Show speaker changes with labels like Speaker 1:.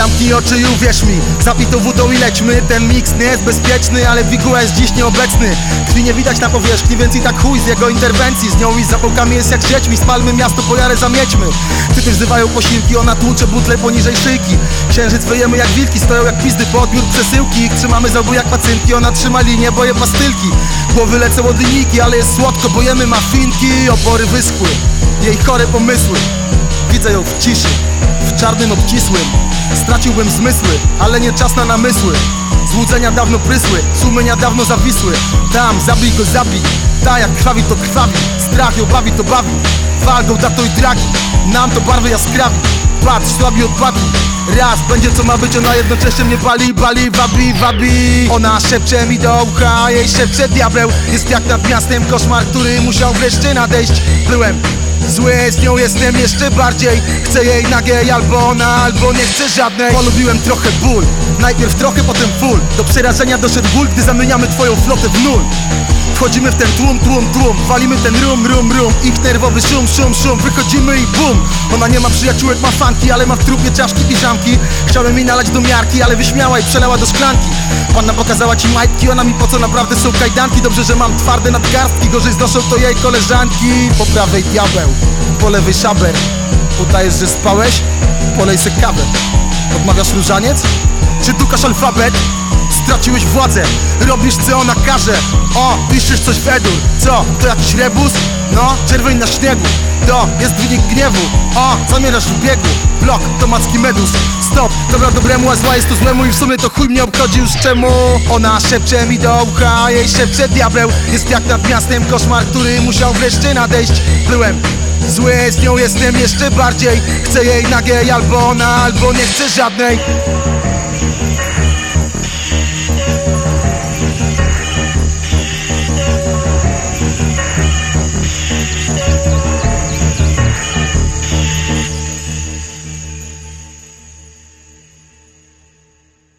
Speaker 1: Zamknij oczy i uwierz mi, zapij tą wódą i lećmy. Ten miks nie jest bezpieczny, ale Wiguła jest dziś nieobecny. Krwi nie widać na powierzchni, więc i tak chuj z jego interwencji. Z nią i z zapałkami jest jak z dziećmi. Spalmy miasto, po jarę zamiećmy. Ty też wzywają posiłki, ona tłucze butle poniżej szyjki. Księżyc wyjemy jak wilki, stoją jak pizdy po odbiór przesyłki. Ich trzymamy za obu jak pacynki, ona trzyma linię, boje pastylki. Głowy lecą od linijki, ale jest słodko, bo jemy mafinki. Opory wyschły, jej chore pomysły. Widzę ją w ciszy, w czarnym obcisłym. Straciłbym zmysły, ale nie czas na namysły. Złudzenia dawno prysły, sumienia dawno zawisły. Tam, zabij go, zabij. Ta jak krwawi to krwawi, strach ją bawi to bawi. Walgą da to i dragi, nam to barwy jaskrawi. Patrz, słabi odpadli. Raz będzie co ma być, ona jednocześnie mnie pali, bali, wabi, wabi. Ona szepcze mi do ucha, a jej szepcze diabeł. Jest jak nad miastem koszmar, który musiał wreszcie nadejść. Byłem zły, z nią jestem jeszcze bardziej. Chcę jej nagiej, albo ona, albo nie chcę żadnej. Polubiłem trochę ból, najpierw trochę, potem full. Do przerażenia doszedł ból, gdy zamieniamy twoją flotę w nul. Wchodzimy w ten tłum, walimy ten rum. Ich nerwowy szum, wychodzimy i bum. Ona nie ma przyjaciółek, ma fanki, ale ma w trupie czaszki, piżamki. Chciałem jej nalać do miarki, ale wyśmiała i przelała do szklanki. Panna pokazała ci majtki, ona mi po co naprawdę są kajdanki. Dobrze, że mam twarde nadgarstki, gorzej znoszą to jej koleżanki. Po prawej diabeł, po lewej szaber. Udajesz, że spałeś? Polej se kawę. Odmawiasz różaniec? Czy dukasz alfabet? Straciłeś władzę, robisz co ona każe. O, piszesz coś w edur. Co, to jakiś rebus? No, czerwień na śniegu. To jest wynik gniewu. O, zamierasz w biegu. Blok, to macki medus. Stop, dobra dobremu, a zła jest to złemu. I w sumie to chuj mnie obchodzi już czemu. Ona szepcze mi do ucha, a jej szepcze diabeł. Jest jak nad miastem koszmar, który musiał wreszcie nadejść. Byłem zły, z nią jestem jeszcze bardziej. Chcę jej nagiej, albo ona, albo nie chcę żadnej.